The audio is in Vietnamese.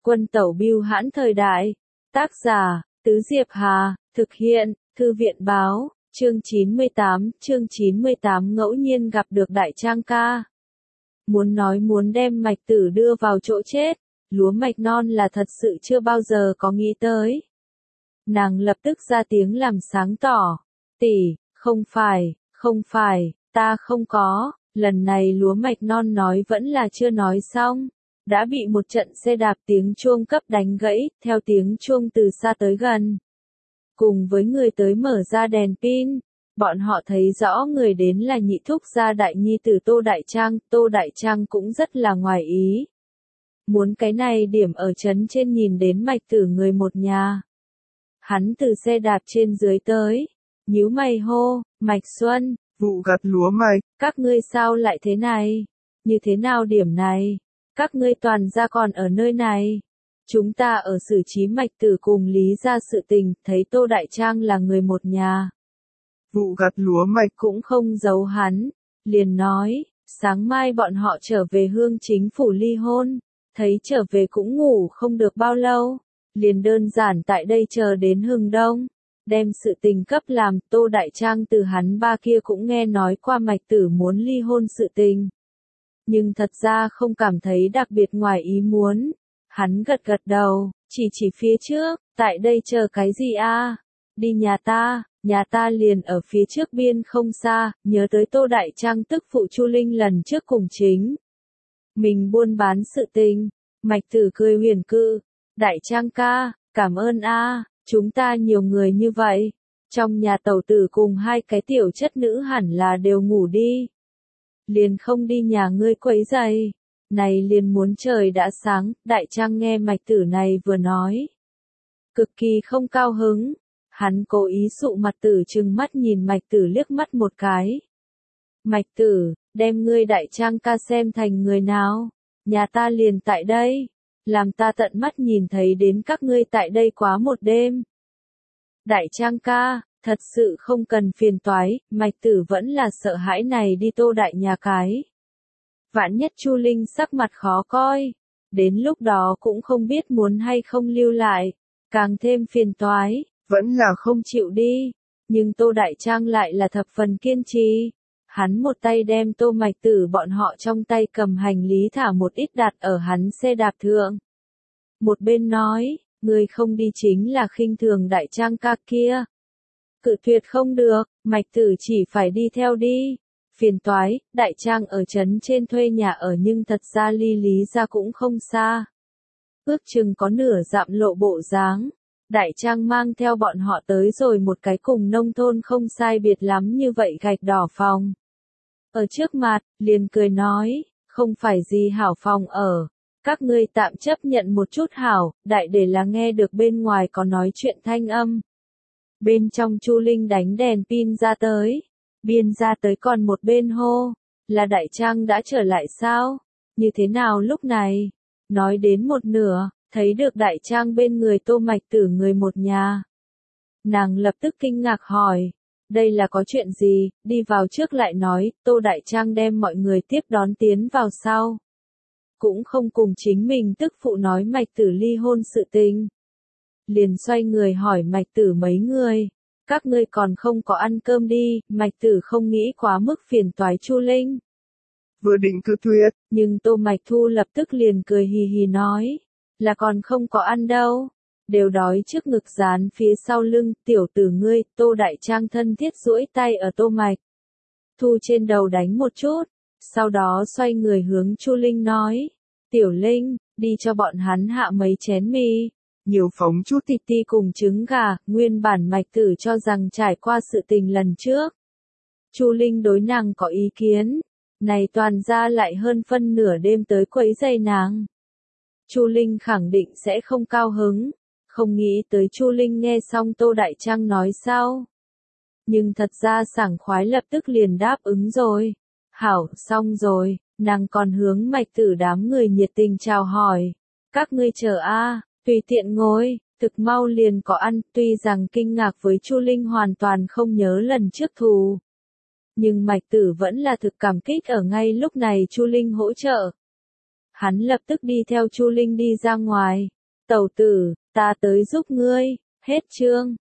Quân tẩu bưu hãn thời đại. Tác giả, Tứ Diệp Hà, thực hiện, Thư viện báo, chương 98 ngẫu nhiên gặp được Đại Trang ca. Muốn đem Mạch Tử đưa vào chỗ chết, lúa mạch non là thật sự chưa bao giờ có nghĩ tới. Nàng lập tức ra tiếng làm sáng tỏ. Tỷ, không phải, ta không có, lần này lúa mạch non nói vẫn là chưa nói xong. Đã bị một trận xe đạp tiếng chuông cấp đánh gãy, theo tiếng chuông từ xa tới gần. Cùng với người tới mở ra đèn pin, bọn họ thấy rõ người đến là nhị thúc gia đại nhi tử Tô Đại Trang cũng rất là ngoài ý. Muốn cái này điểm ở trấn trên nhìn đến Mạch Tử người một nhà. Hắn từ xe đạp trên dưới tới, nhíu mày hô, Mạch Xuân, vụ gặt lúa mạch, các ngươi sao lại thế này? Như thế nào điểm này? Các ngươi toàn ra còn ở nơi này. Chúng ta ở xử trí Mạch Tử cùng Lý ra sự tình, thấy Tô Đại Trang là người một nhà. Vụ gặt lúa mạch cũng không giấu hắn, liền nói, sáng mai bọn họ trở về hương chính phủ ly hôn, thấy trở về cũng ngủ không được bao lâu, liền đơn giản tại đây chờ đến hừng đông, đem sự tình cấp làm. Tô Đại Trang từ hắn ba kia cũng nghe nói qua Mạch Tử muốn ly hôn sự tình. Nhưng thật ra không cảm thấy đặc biệt ngoài ý muốn. Hắn gật đầu, chỉ phía trước, tại đây chờ cái gì a? Đi nhà ta liền ở phía trước biên không xa, nhớ tới Tô Đại Trang tức phụ Chu Linh lần trước cùng chính. Mình buôn bán sự tình, Mạch Tử cười huyền cự, Đại Trang ca, cảm ơn a, chúng ta nhiều người như vậy. Trong nhà tẩu tử cùng hai cái tiểu chất nữ hẳn là đều ngủ đi. Liền không đi nhà ngươi quấy giày. Này liền muốn trời đã sáng, Đại Trang nghe Mạch Tử này vừa nói. Cực kỳ không cao hứng, hắn cố ý sụ mặt Tử trừng mắt nhìn Mạch Tử liếc mắt một cái. Mạch Tử, đem ngươi Đại Trang ca xem thành người nào, nhà ta liền tại đây, làm ta tận mắt nhìn thấy đến các ngươi tại đây quá một đêm. Đại Trang ca, thật sự không cần phiền toái, Mạch Tử vẫn là sợ hãi này đi Tô Đại nhà cái. Vạn nhất Chu Linh sắc mặt khó coi, đến lúc đó cũng không biết muốn hay không lưu lại, càng thêm phiền toái, vẫn là không chịu đi. Nhưng Tô Đại Trang lại là thập phần kiên trì. Hắn một tay đem Tô Mạch Tử bọn họ trong tay cầm hành lý thả một ít đặt ở hắn xe đạp thượng. Một bên nói, người không đi chính là khinh thường Đại Trang ca kia. Cự tuyệt không được, Mạch Tử chỉ phải đi theo đi. Phiền toái, Đại Trang ở trấn trên thuê nhà ở nhưng thật ra ly Lý ra cũng không xa. Ước chừng có nửa dặm lộ bộ dáng. Đại Trang mang theo bọn họ tới rồi một cái cùng nông thôn không sai biệt lắm như vậy gạch đỏ phòng. Ở trước mặt, liền cười nói, không phải gì hảo phòng ở. Các ngươi tạm chấp nhận một chút hảo, đại để là nghe được bên ngoài có nói chuyện thanh âm. Bên trong Chu Linh đánh đèn pin ra tới. Biên ra tới còn một bên hô, là Đại Trang đã trở lại sao? Như thế nào lúc này? Nói đến một nửa, thấy được Đại Trang bên người Tô Mạch Tử người một nhà. Nàng lập tức kinh ngạc hỏi, đây là có chuyện gì? Đi vào trước lại nói, Tô Đại Trang đem mọi người tiếp đón tiến vào sau. Cũng không cùng chính mình tức phụ nói Mạch Tử ly hôn sự tình. Liền xoay người hỏi Mạch Tử mấy người. Các ngươi còn không có ăn cơm đi, Mạch Tử không nghĩ quá mức phiền toái Chu Linh. Vừa định cự tuyệt, nhưng Tô Mạch Thu lập tức liền cười hì hì nói, là còn không có ăn đâu. Đều đói trước ngực dán phía sau lưng, tiểu tử ngươi, Tô Đại Trang thân thiết duỗi tay ở Tô Mạch Thu trên đầu đánh một chút, sau đó xoay người hướng Chu Linh nói, Tiểu Linh, đi cho bọn hắn hạ mấy chén mì. Nhiều phóng chút thịt ti cùng trứng gà, nguyên bản Mạch Tử cho rằng trải qua sự tình lần trước. Chu Linh đối nàng có ý kiến, này toàn ra lại hơn phân nửa đêm tới quấy rầy nàng. Chu Linh khẳng định sẽ không cao hứng, không nghĩ tới Chu Linh nghe xong Tô Đại Trang nói sao. Nhưng thật ra sảng khoái lập tức liền đáp ứng rồi. Hảo, xong rồi, nàng còn hướng Mạch Tử đám người nhiệt tình chào hỏi. Các ngươi chờ a. Tùy tiện ngồi, thực mau liền có ăn, tuy rằng kinh ngạc với Chu Linh hoàn toàn không nhớ lần trước thù. Nhưng Mạch Tử vẫn là thực cảm kích ở ngay lúc này Chu Linh hỗ trợ. Hắn lập tức đi theo Chu Linh đi ra ngoài. Tẩu tử, ta tới giúp ngươi. Hết chương.